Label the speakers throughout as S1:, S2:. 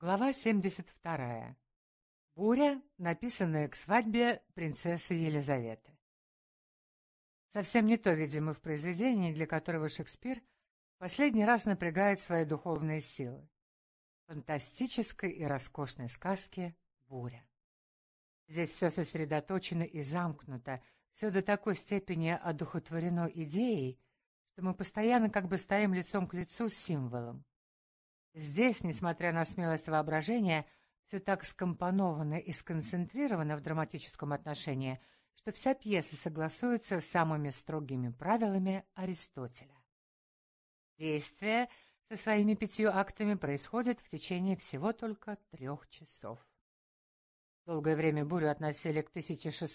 S1: Глава 72. Буря, написанная к свадьбе принцессы Елизаветы. Совсем не то, видимо, в произведении, для которого Шекспир последний раз напрягает свои духовные силы. Фантастической и роскошной сказке «Буря». Здесь все сосредоточено и замкнуто, все до такой степени одухотворено идеей, что мы постоянно как бы стоим лицом к лицу с символом. Здесь, несмотря на смелость воображения, все так скомпоновано и сконцентрировано в драматическом отношении, что вся пьеса согласуется с самыми строгими правилами Аристотеля. Действие со своими 5 актами происходит в течение всего только 3 часов. Долгое время бурю относили к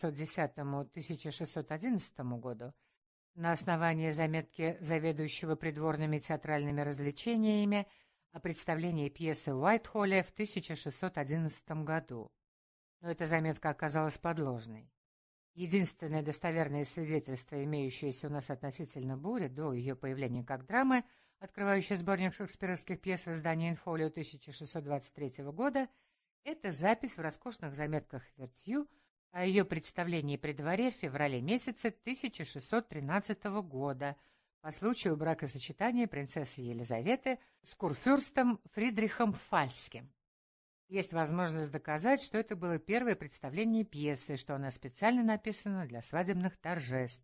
S1: 1610-1611 году на основании заметки заведующего придворными театральными развлечениями о представлении пьесы в Уайтхолле в 1611 году. Но эта заметка оказалась подложной. Единственное достоверное свидетельство, имеющееся у нас относительно бури до ее появления как драмы, открывающей сборник шекспировских пьес в издании «Инфолио» 1623 года, это запись в роскошных заметках Вертью о ее представлении при дворе в феврале месяце 1613 года, по случаю бракосочетания принцессы Елизаветы с курфюрстом Фридрихом Пфальцским. Есть возможность доказать, что это было первое представление пьесы, что она специально написана для свадебных торжеств.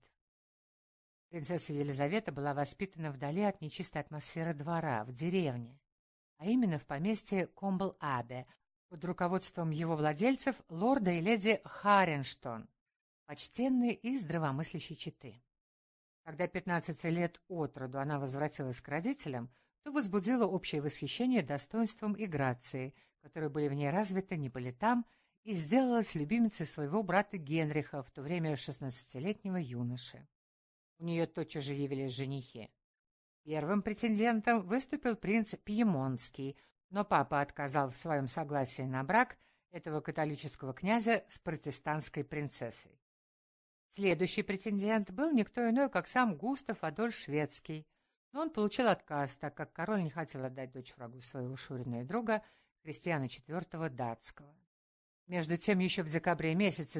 S1: Принцесса Елизавета была воспитана вдали от нечистой атмосферы двора, в деревне, а именно в поместье Комбл-Абе, под руководством его владельцев, лорда и леди Харенштон, почтенной и здравомыслящей четы. Когда 15 лет от роду она возвратилась к родителям, то возбудила общее восхищение достоинством и грацией, которые были в ней развиты не по летам, и сделалась любимицей своего брата Генриха, в то время 16-летнего юноши. У нее тотчас же явились женихи. Первым претендентом выступил принц Пьемонтский, но папа отказал в своем согласии на брак этого католического князя с протестантской принцессой. Следующий претендент был никто иной, как сам Густав Адольф Шведский, но он получил отказ, так как король не хотел отдать дочь врагу своего шурина и друга, Христиана IV датского. Между тем, еще в декабре месяце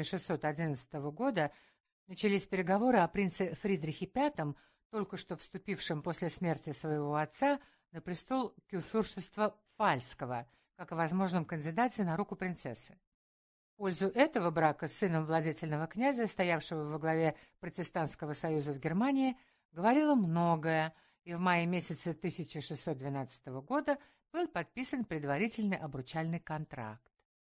S1: 1611 года начались переговоры о принце Фридрихе V, только что вступившем после смерти своего отца на престол курфюрстства Пфальцского, как о возможном кандидате на руку принцессы. В пользу этого брака с сыном владетельного князя, стоявшего во главе протестантского союза в Германии, говорило многое, и в мае месяце 1612 года был подписан предварительный обручальный контракт.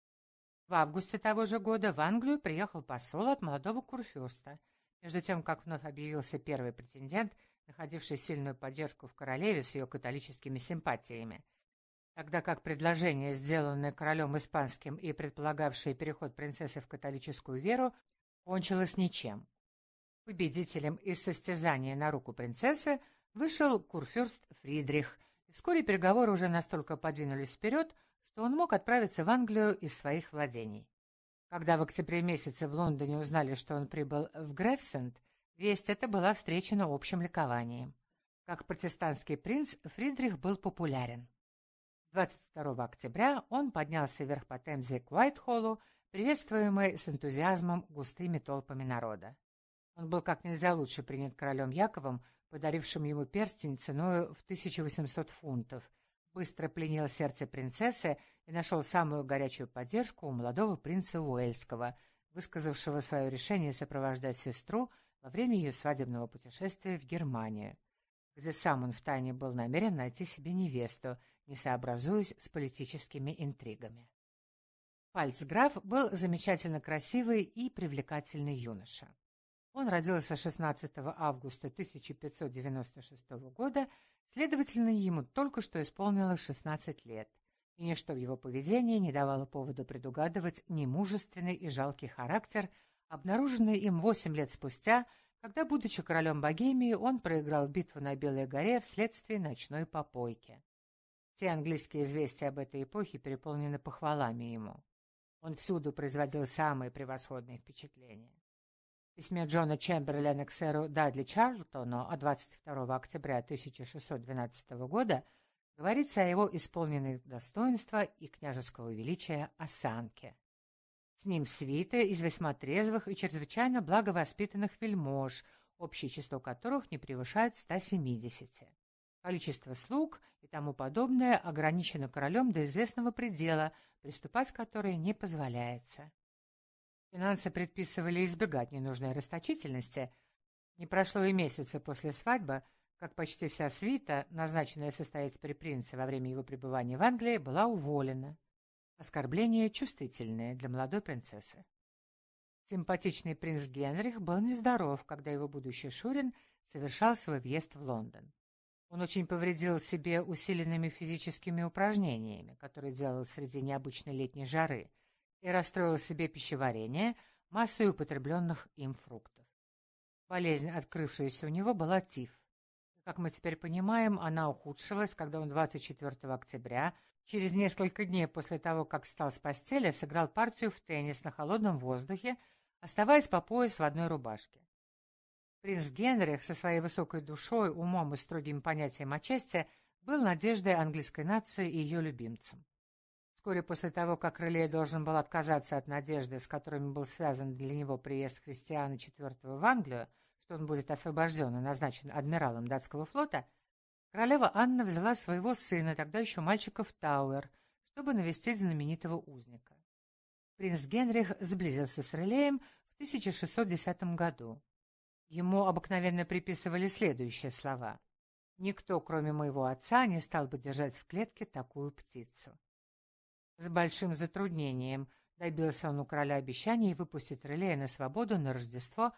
S1: В августе того же года в Англию приехал посол от молодого курфюрста, между тем, как вновь объявился первый претендент, находивший сильную поддержку в королеве с ее католическими симпатиями, тогда как предложение, сделанное королем испанским и предполагавшее переход принцессы в католическую веру, кончилось ничем. Победителем из состязания на руку принцессы вышел курфюрст Фридрих, и вскоре переговоры уже настолько подвинулись вперед, что он мог отправиться в Англию из своих владений. Когда в октябре месяце в Лондоне узнали, что он прибыл в Грейвсенд, весть эта была встречена общим ликованием. Как протестантский принц, Фридрих был популярен. 22 октября он поднялся вверх по Темзе к Уайтхоллу, приветствуемый с энтузиазмом густыми толпами народа. Он был как нельзя лучше принят королем Яковом, подарившим ему перстень ценою в 1800 фунтов, быстро пленил сердце принцессы и нашел самую горячую поддержку у молодого принца Уэльского, высказавшего свое решение сопровождать сестру во время ее свадебного путешествия в Германию, где сам он втайне был намерен найти себе невесту, не сообразуясь с политическими интригами. Пфальцграф был замечательно красивый и привлекательный юноша. Он родился 16 августа 1596 года, следовательно, ему только что исполнилось 16 лет, и ничто в его поведении не давало повода предугадывать немужественный и жалкий характер, обнаруженный им 8 лет спустя, когда, будучи королем Богемии, он проиграл битву на Белой горе вследствие ночной попойки. Все английские известия об этой эпохе переполнены похвалами ему. Он всюду производил самые превосходные впечатления. В письме Джона Чемберлена к сэру Дадли Чарльтону от 22 октября 1612 года говорится о его исполненной достоинства и княжеского величия осанке. С ним свита из весьма трезвых и чрезвычайно благовоспитанных вельмож, общее число которых не превышает 170. Количество слуг и тому подобное ограничено королем до известного предела, приступать к которой не позволяется. Финансы предписывали избегать ненужной расточительности. Не прошло и месяца после свадьбы, как почти вся свита, назначенная состоять при принце во время его пребывания в Англии, была уволена. Оскорбление чувствительное для молодой принцессы. Симпатичный принц Генрих был нездоров, когда его будущий шурин совершал свой въезд в Лондон. Он очень повредил себе усиленными физическими упражнениями, которые делал среди необычной летней жары, и расстроил себе пищеварение массой употребленных им фруктов. Болезнь, открывшаяся у него, была тиф. Как мы теперь понимаем, она ухудшилась, когда он 24 октября, через несколько дней после того, как встал с постели, сыграл партию в теннис на холодном воздухе, оставаясь по пояс в одной рубашке. Принц Генрих со своей высокой душой, умом и строгим понятием о чести был надеждой английской нации и ее любимцем. Вскоре после того, как Реле должен был отказаться от надежды, с которыми был связан для него приезд Христиана IV в Англию, что он будет освобожден и назначен адмиралом датского флота, королева Анна взяла своего сына, тогда еще мальчика, в Тауэр, чтобы навестить знаменитого узника. Принц Генрих сблизился с Релеем в 1610 году. Ему обыкновенно приписывали следующие слова: «Никто, кроме моего отца, не стал бы держать в клетке такую птицу». С большим затруднением добился он у короля обещания выпустить Релея на свободу на Рождество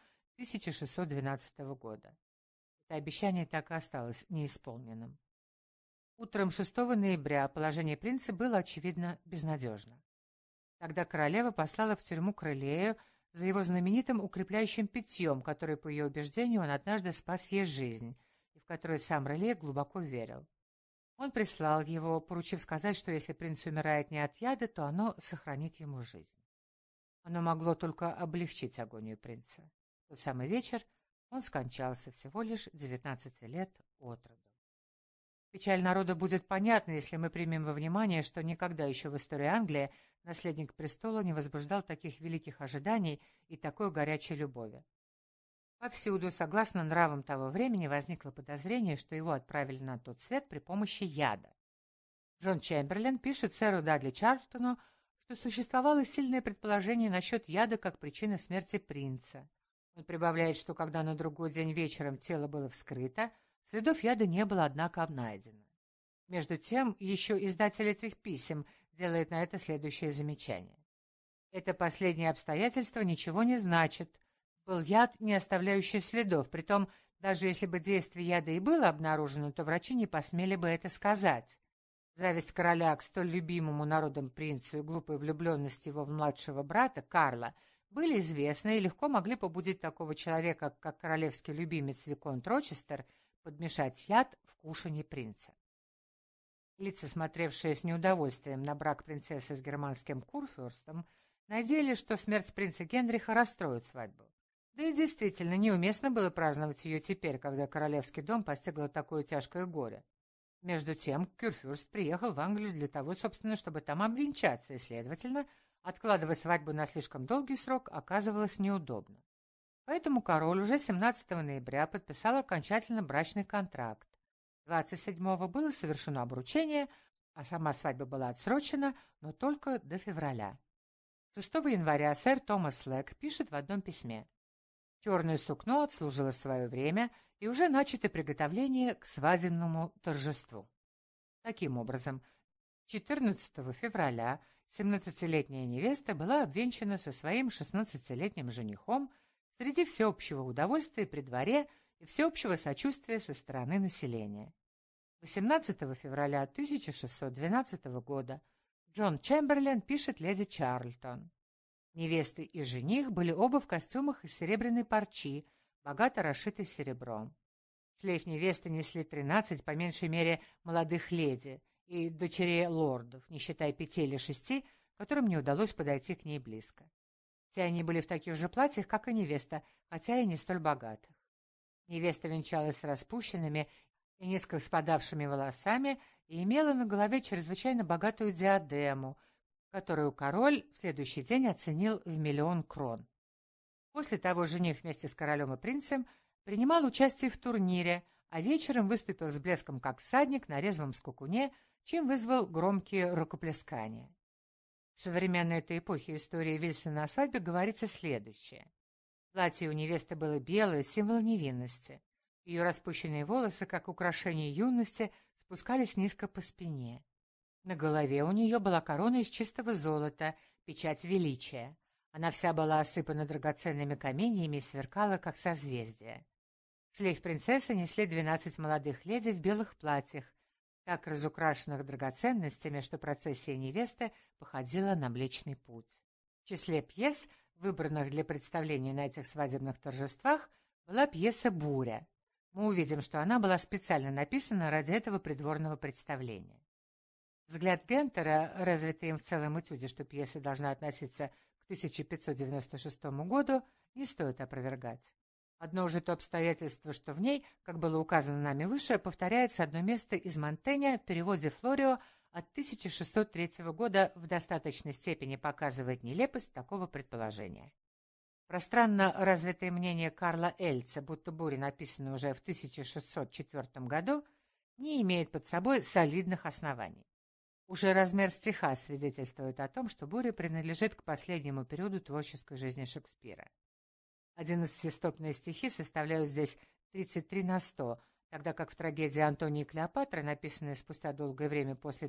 S1: 1612 года. Это обещание так и осталось неисполненным. Утром 6 ноября положение принца было, очевидно, безнадежно. Тогда королева послала в тюрьму к Релею за его знаменитым укрепляющим питьем, который, по ее убеждению, он однажды спас ей жизнь, и в которое сам Реле глубоко верил. Он прислал его, поручив сказать, что если принц умирает не от яда, то оно сохранит ему жизнь. Оно могло только облегчить агонию принца. В тот самый вечер он скончался всего лишь 19 лет от роду. Печаль народа будет понятна, если мы примем во внимание, что никогда еще в истории Англии наследник престола не возбуждал таких великих ожиданий и такой горячей любови. Повсюду, согласно нравам того времени, возникло подозрение, что его отправили на тот свет при помощи яда. Джон Чемберлен пишет сэру Дадли Чарльстону, что существовало сильное предположение насчет яда как причины смерти принца. Он прибавляет, что когда на другой день вечером тело было вскрыто, следов яда не было, однако, найдено. Между тем, еще издатель этих писем делает на это следующее замечание. Это последнее обстоятельство ничего не значит. Был яд, не оставляющий следов, притом, даже если бы действие яда и было обнаружено, то врачи не посмели бы это сказать. Зависть короля к столь любимому народом принцу и глупая влюбленность его в младшего брата, Карла, были известны и легко могли побудить такого человека, как королевский любимец Виконт Рочестер, подмешать яд в кушанье принца. Лица, смотревшие с неудовольствием на брак принцессы с германским курфюрстом, надеялись, что смерть принца Генриха расстроит свадьбу. Да и действительно, неуместно было праздновать ее теперь, когда королевский дом постигло такое тяжкое горе. Между тем, курфюрст приехал в Англию для того, собственно, чтобы там обвенчаться, и, следовательно, откладывать свадьбу на слишком долгий срок оказывалось неудобно. Поэтому король уже 17 ноября подписал окончательно брачный контракт. 27-го было совершено обручение, а сама свадьба была отсрочена, но только до февраля. 6 января сэр Томас Лэг пишет в одном письме: «Черное сукно отслужило свое время, и уже начаты приготовления к свадебному торжеству». Таким образом, 14 февраля 17-летняя невеста была обвенчана со своим 16-летним женихом среди всеобщего удовольствия при дворе и всеобщего сочувствия со стороны населения. 18 февраля 1612 года Джон Чемберлен пишет леди Чарльтон: «Невеста и жених были оба в костюмах из серебряной парчи, богато расшитой серебром. Шлейф невесты несли 13, по меньшей мере, молодых леди и дочерей лордов, не считая 5 или 6, которым не удалось подойти к ней близко. Все они были в таких же платьях, как и невеста, хотя и не столь богатых. Невеста венчалась с распущенными и низко спадавшими волосами и имела на голове чрезвычайно богатую диадему, которую король в следующий день оценил в 1 000 000 крон. После того жених вместе с королем и принцем принимал участие в турнире, а вечером выступил с блеском как всадник на резвом скакуне, чем вызвал громкие рукоплескания. В современной этой эпохе истории Вильсона о свадьбе говорится следующее. Платье у невесты было белое, символ невинности. Ее распущенные волосы, как украшение юности, спускались низко по спине. На голове у нее была корона из чистого золота, печать величия. Она вся была осыпана драгоценными каменьями и сверкала, как созвездие. Шлейф принцессы несли 12 молодых леди в белых платьях, так разукрашенных драгоценностями, что процессия невесты походила на Млечный Путь. В числе пьес, выбранных для представления на этих свадебных торжествах, была пьеса «Буря». Мы увидим, что она была специально написана ради этого придворного представления. Взгляд Гентера, развитый им в целом этюде, что пьеса должна относиться к 1596 году, не стоит опровергать. Одно уже то обстоятельство, что в ней, как было указано нами выше, повторяется одно место из Монтэня в переводе Флорио от 1603 года, в достаточной степени показывает нелепость такого предположения. Пространно развитое мнение Карла Эльца, будто буря, написанная уже в 1604 году, не имеет под собой солидных оснований. Уже размер стиха свидетельствует о том, что буря принадлежит к последнему периоду творческой жизни Шекспира. 11-стопные стихи составляют здесь 33/100, тогда как в трагедии «Антоний и Клеопатра», написанной спустя долгое время после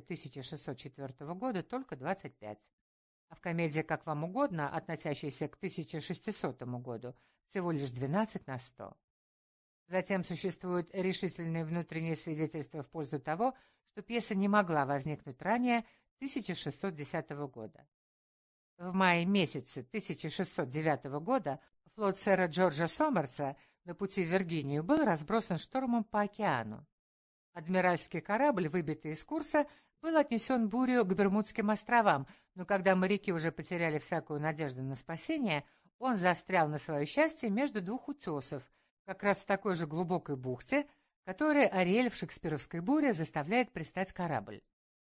S1: 1604 года, только 25. А в комедии «Как вам угодно», относящейся к 1600 году, всего лишь 12/100. Затем существуют решительные внутренние свидетельства в пользу того, что пьеса не могла возникнуть ранее 1610 года. В мае месяце 1609 года флот сэра Джорджа Сомерса на пути в Виргинию был разбросан штормом по океану. Адмиральский корабль, выбитый из курса, был отнесен бурью к Бермудским островам, но когда моряки уже потеряли всякую надежду на спасение, он застрял на свое счастье между двух утесов, как раз в такой же глубокой бухте, которой Ариэль в шекспировской буре заставляет пристать корабль.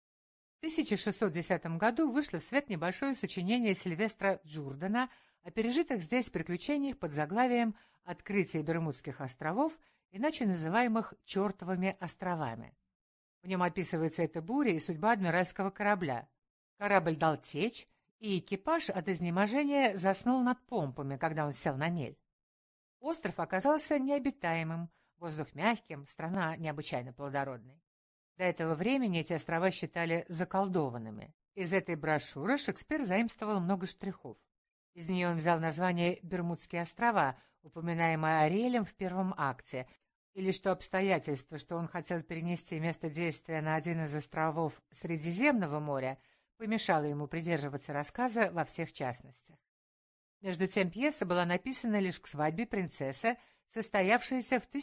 S1: В 1610 году вышло в свет небольшое сочинение Сильвестра Джурдена о пережитых здесь приключениях под заглавием «Открытие Бермудских островов», иначе называемых «Чертовыми островами». В нем описывается эта буря и судьба адмиральского корабля. Корабль дал течь, и экипаж от изнеможения заснул над помпами, когда он сел на мель. Остров оказался необитаемым, воздух мягким, страна необычайно плодородной. До этого времени эти острова считали заколдованными. Из этой брошюры Шекспир заимствовал много штрихов. Из нее он взял название «Бермудские острова», упоминаемое Ариэлем в первом акте, и лишь то обстоятельство, что он хотел перенести место действия на один из островов Средиземного моря, помешало ему придерживаться рассказа во всех частностях. Между тем пьеса была написана лишь к свадьбе принцессы, состоявшейся в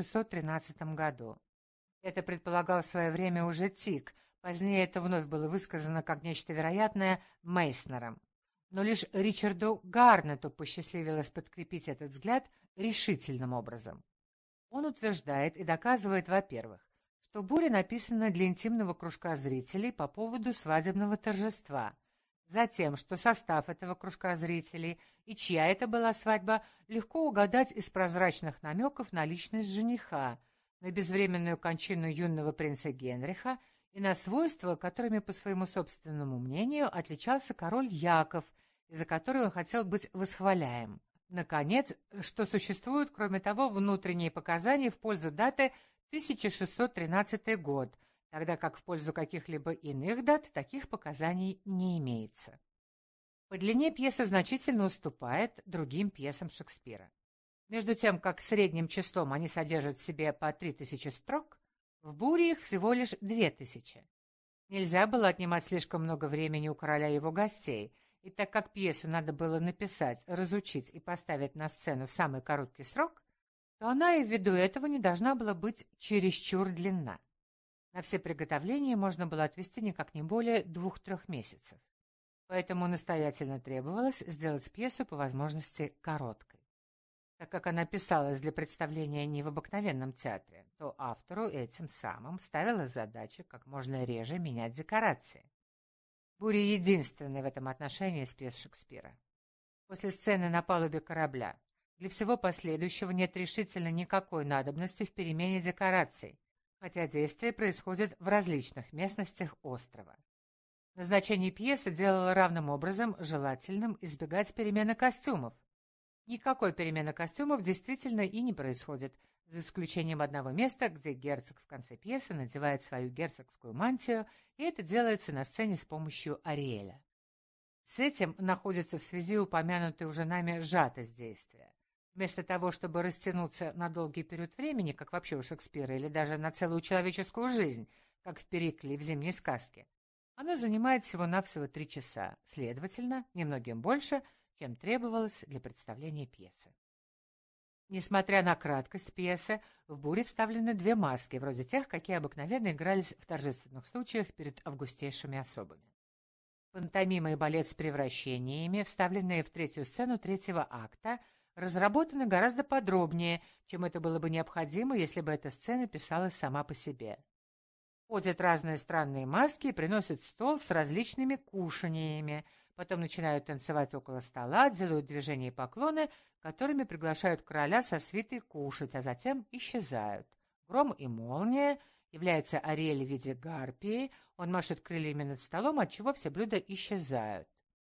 S1: 1613 году. Это предполагал в свое время уже Тик, позднее это вновь было высказано как нечто вероятное Мейснером. Но лишь Ричарду Гарнету посчастливилось подкрепить этот взгляд решительным образом. Он утверждает и доказывает, во-первых, что буря написана для интимного кружка зрителей по поводу свадебного торжества, затем, что состав этого кружка зрителей и чья это была свадьба, легко угадать из прозрачных намеков на личность жениха, на безвременную кончину юного принца Генриха и на свойства, которыми, по своему собственному мнению, отличался король Яков, из-за которого он хотел быть восхваляем. Наконец, что существуют, кроме того, внутренние показания в пользу даты 1613 год, тогда как в пользу каких-либо иных дат таких показаний не имеется. По длине пьеса значительно уступает другим пьесам Шекспира. Между тем, как средним числом они содержат в себе по 3000 строк, в «Буре» их всего лишь 2000. Нельзя было отнимать слишком много времени у короля и его гостей, и так как пьесу надо было написать, разучить и поставить на сцену в самый короткий срок, то она и ввиду этого не должна была быть чересчур длинна. На все приготовления можно было отвести никак не более 2-3 месяцев. Поэтому настоятельно требовалось сделать пьесу по возможности короткой. Так как она писалась для представления не в обыкновенном театре, то автору этим самым ставила задачу как можно реже менять декорации. «Буря» — единственный в этом отношении из пьес Шекспира. После сцены на палубе корабля для всего последующего нет решительно никакой надобности в перемене декораций, хотя действие происходит в различных местностях острова. Назначение пьесы делало равным образом желательным избегать перемены костюмов. Никакой перемены костюмов действительно и не происходит, за исключением одного места, где герцог в конце пьесы надевает свою герцогскую мантию, и это делается на сцене с помощью Ариэля. С этим находится в связи упомянутая уже нами сжатость действия. Вместо того, чтобы растянуться на долгий период времени, как вообще у Шекспира, или даже на целую человеческую жизнь, как в Перикле и в «Зимней сказке», оно занимает всего-навсего 3 часа, следовательно, немногим больше, чем требовалось для представления пьесы. Несмотря на краткость пьесы, в «Буре» вставлены 2 маски, вроде тех, какие обыкновенно игрались в торжественных случаях перед августейшими особами. Пантомима и балет с превращениями, вставленные в 3-ю сцену 3-го акта, разработаны гораздо подробнее, чем это было бы необходимо, если бы эта сцена писалась сама по себе. Ходят разные странные маски и приносят стол с различными кушаньями, потом начинают танцевать около стола, делают движения и поклоны, которыми приглашают короля со свитой кушать, а затем исчезают. Гром и молния, является Ариэль в виде гарпии, он машет крыльями над столом, отчего все блюда исчезают.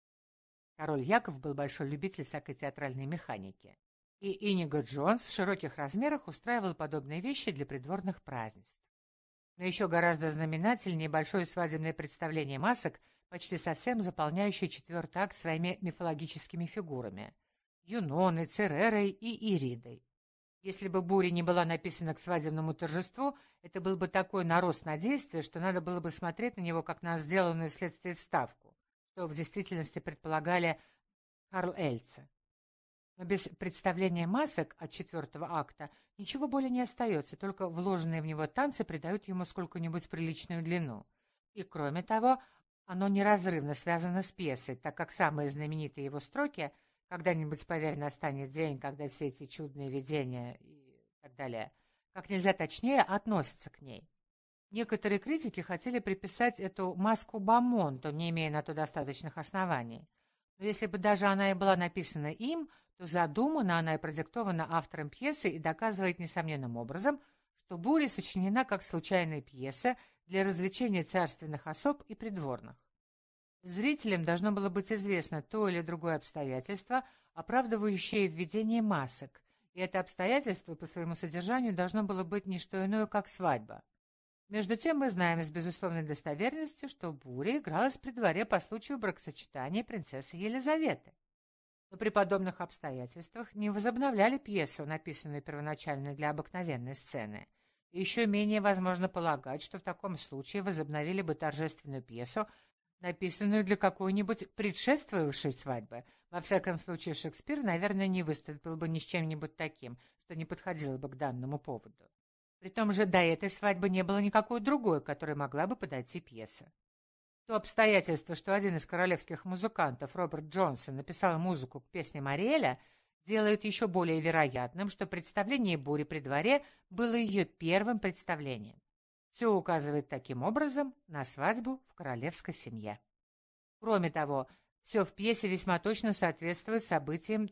S1: Король Яков был большой любитель всякой театральной механики, и Иниго Джонс в широких размерах устраивал подобные вещи для придворных празднеств. Но еще гораздо знаменательнее большое свадебное представление масок, почти совсем заполняющее 4-й акт своими мифологическими фигурами — Юноной, Церерой и Иридой. Если бы «Буря» не была написана к свадебному торжеству, это был бы такой нарост на действие, что надо было бы смотреть на него как на сделанную вследствие вставку, что в действительности предполагали Карл Эльце. Но без представления масок от 4-го акта ничего более не остается, только вложенные в него танцы придают ему сколько-нибудь приличную длину. И кроме того, оно неразрывно связано с пьесой, так как самые знаменитые его строки «Когда-нибудь, поверь, настанет день, когда все эти чудные видения» и так далее, как нельзя точнее относятся к ней. Некоторые критики хотели приписать эту маску Бамонту, не имея на то достаточных оснований. Но если бы даже она и была написана им, то задумана она и продиктована автором пьесы и доказывает несомненным образом, что «Буря» сочинена как случайная пьеса для развлечения царственных особ и придворных. Зрителям должно было быть известно то или другое обстоятельство, оправдывающее введение масок, и это обстоятельство по своему содержанию должно было быть не что иное, как свадьба. Между тем мы знаем с безусловной достоверностью, что «Буря» игралась при дворе по случаю бракосочетания принцессы Елизаветы. Но при подобных обстоятельствах не возобновляли пьесу, написанную первоначально для обыкновенной сцены. И еще менее возможно полагать, что в таком случае возобновили бы торжественную пьесу, написанную для какой-нибудь предшествовавшей свадьбы. Во всяком случае, Шекспир, наверное, не выступил бы ни с чем-нибудь таким, что не подходило бы к данному поводу. Притом же до этой свадьбы не было никакой другой, к которой могла бы подойти пьеса. То обстоятельство, что один из королевских музыкантов, Роберт Джонсон, написал музыку к песням Ариэля, делает еще более вероятным, что представление «Бури» при дворе было ее первым представлением. Все указывает таким образом на свадьбу в королевской семье. Кроме того, все в пьесе весьма точно соответствует событиям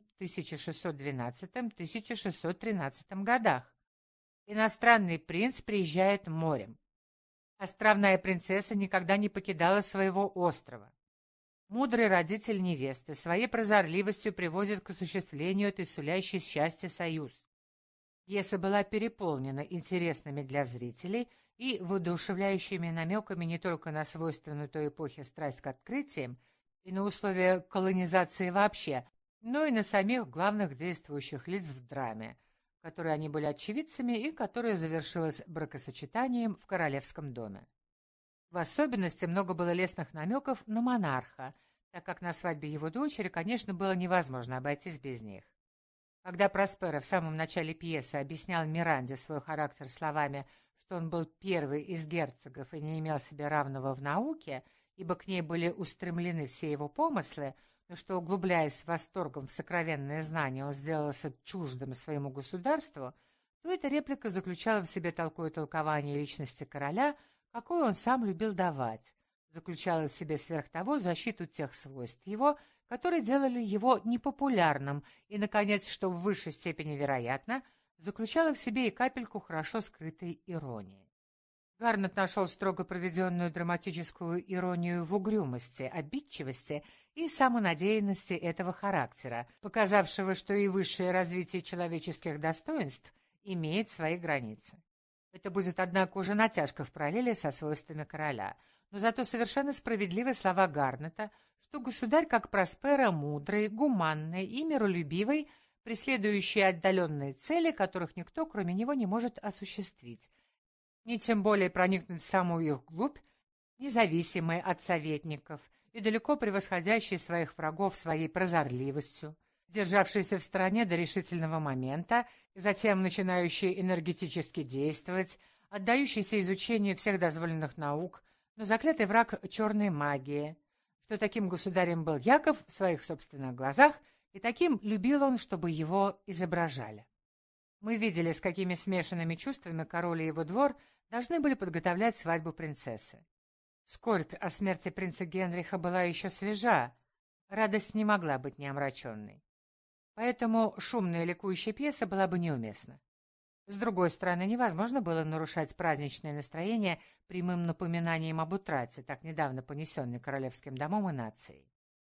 S1: 1612-1613 годах. Иностранный принц приезжает морем. Островная принцесса никогда не покидала своего острова. Мудрый родитель невесты своей прозорливостью приводит к осуществлению этой сулящей счастье союз. Пьеса была переполнена интересными для зрителей и воодушевляющими намеками не только на свойственную той эпохе страсть к открытиям и на условия колонизации вообще, но и на самих главных действующих лиц в драме, которые они были очевидцами и которая завершилась бракосочетанием в королевском доме. В особенности много было лестных намеков на монарха, так как на свадьбе его дочери, конечно, было невозможно обойтись без них. Когда Проспера в самом начале пьесы объяснял Миранде свой характер словами, что он был первый из герцогов и не имел себе равного в науке, ибо к ней были устремлены все его помыслы, но что, углубляясь с восторгом в сокровенное знание, он сделался чуждым своему государству, то эта реплика заключала в себе такое толкование личности короля, какое он сам любил давать, заключала в себе сверх того защиту тех свойств его, которые делали его непопулярным, и, наконец, что в высшей степени вероятно, заключала в себе и капельку хорошо скрытой иронии. Гарнет нашел строго проведенную драматическую иронию в угрюмости, обидчивости и самонадеянности этого характера, показавшего, что и высшее развитие человеческих достоинств имеет свои границы. Это будет, однако, уже натяжка в параллели со свойствами короля, но зато совершенно справедливы слова Гарнета, что государь, как Проспера, мудрый, гуманный и миролюбивый, преследующий отдаленные цели, которых никто, кроме него, не может осуществить, ни тем более проникнуть в самую их глубь, независимый от советников и далеко превосходящий своих врагов своей прозорливостью, державшийся в стороне до решительного момента и затем начинающий энергетически действовать, отдающийся изучению всех дозволенных наук, но заклятый враг черной магии, что таким государем был Яков в своих собственных глазах, и таким любил он, чтобы его изображали. Мы видели, с какими смешанными чувствами король и его двор должны были подготовлять свадьбу принцессы. Скорбь о смерти принца Генриха была еще свежа, радость не могла быть неомраченной. Поэтому шумная ликующая пьеса была бы неуместна. С другой стороны, невозможно было нарушать праздничное настроение прямым напоминанием об утрате, так недавно понесенной королевским домом и нацией.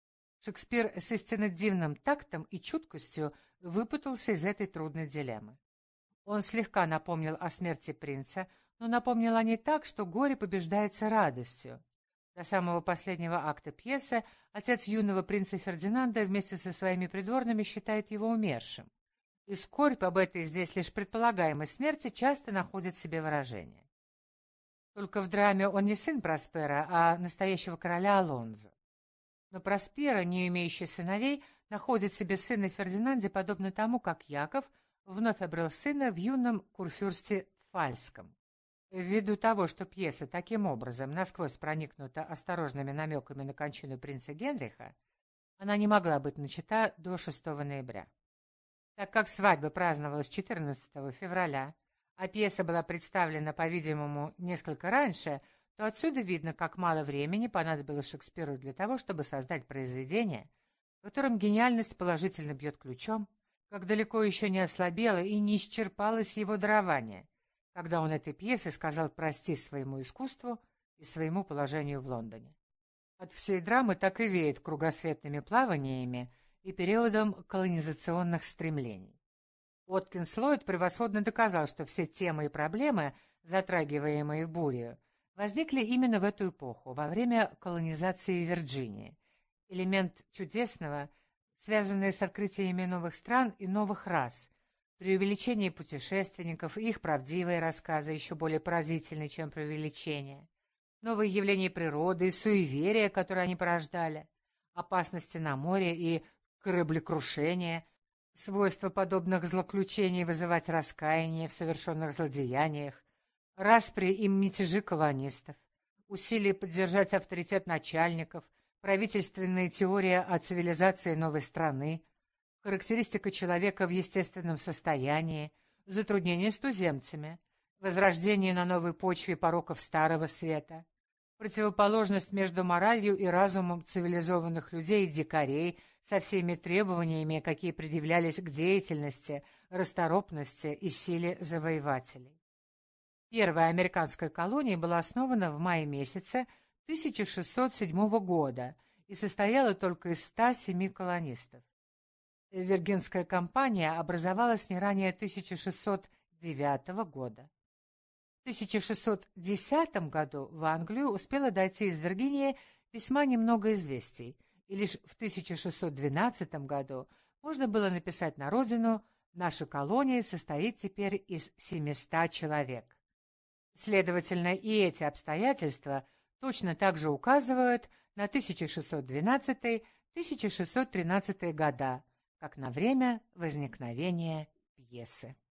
S1: Шекспир с истинно дивным тактом и чуткостью выпутался из этой трудной дилеммы. Он слегка напомнил о смерти принца, но напомнил о ней так, что горе побеждается радостью. До самого последнего акта пьесы отец юного принца Фердинанда вместе со своими придворными считает его умершим. И скорбь об этой здесь лишь предполагаемой смерти часто находит себе выражение. Только в драме он не сын Проспера, а настоящего короля Алонзо. Но Проспера, не имеющий сыновей, находит себе сына в Фердинанде, подобно тому, как Яков вновь обрел сына в юном курфюрсте Пфальцском. Ввиду того, что пьеса таким образом насквозь проникнута осторожными намеками на кончину принца Генриха, она не могла быть начата до 6 ноября. Так как свадьба праздновалась 14 февраля, а пьеса была представлена, по-видимому, несколько раньше, то отсюда видно, как мало времени понадобилось Шекспиру для того, чтобы создать произведение, в котором гениальность положительно бьет ключом, как далеко еще не ослабело и не исчерпалось его дарование, когда он этой пьесой сказал «прости» своему искусству и своему положению в Лондоне. От всей драмы так и веет кругосветными плаваниями и периодом колонизационных стремлений. Уоткинс Ллойд превосходно доказал, что все темы и проблемы, затрагиваемые в «Бурю», возникли именно в эту эпоху, во время колонизации Вирджинии. Элемент чудесного, связанный с открытиями новых стран и новых рас, преувеличение путешественников и их правдивые рассказы, еще более поразительны, чем преувеличения, новые явления природы и суеверия, которые они порождали, опасности на море и кораблекрушения, свойства подобных злоключений вызывать раскаяние в совершенных злодеяниях, распри и мятежи колонистов, усилия поддержать авторитет начальников, правительственная теория о цивилизации новой страны, характеристика человека в естественном состоянии, затруднения с туземцами, возрождение на новой почве пороков Старого Света, противоположность между моралью и разумом цивилизованных людей и дикарей со всеми требованиями, какие предъявлялись к деятельности, расторопности и силе завоевателей. Первая американская колония была основана в мае месяце 1607 года и состояла только из 107 колонистов. Виргинская компания образовалась не ранее 1609 года. В 1610 году в Англию успело дойти из Виргинии весьма немного известий, и лишь в 1612 году можно было написать на родину «Наша колония состоит теперь из 700 человек». Следовательно, и эти обстоятельства точно так же указывают на 1612-1613 года, как на время возникновения пьесы.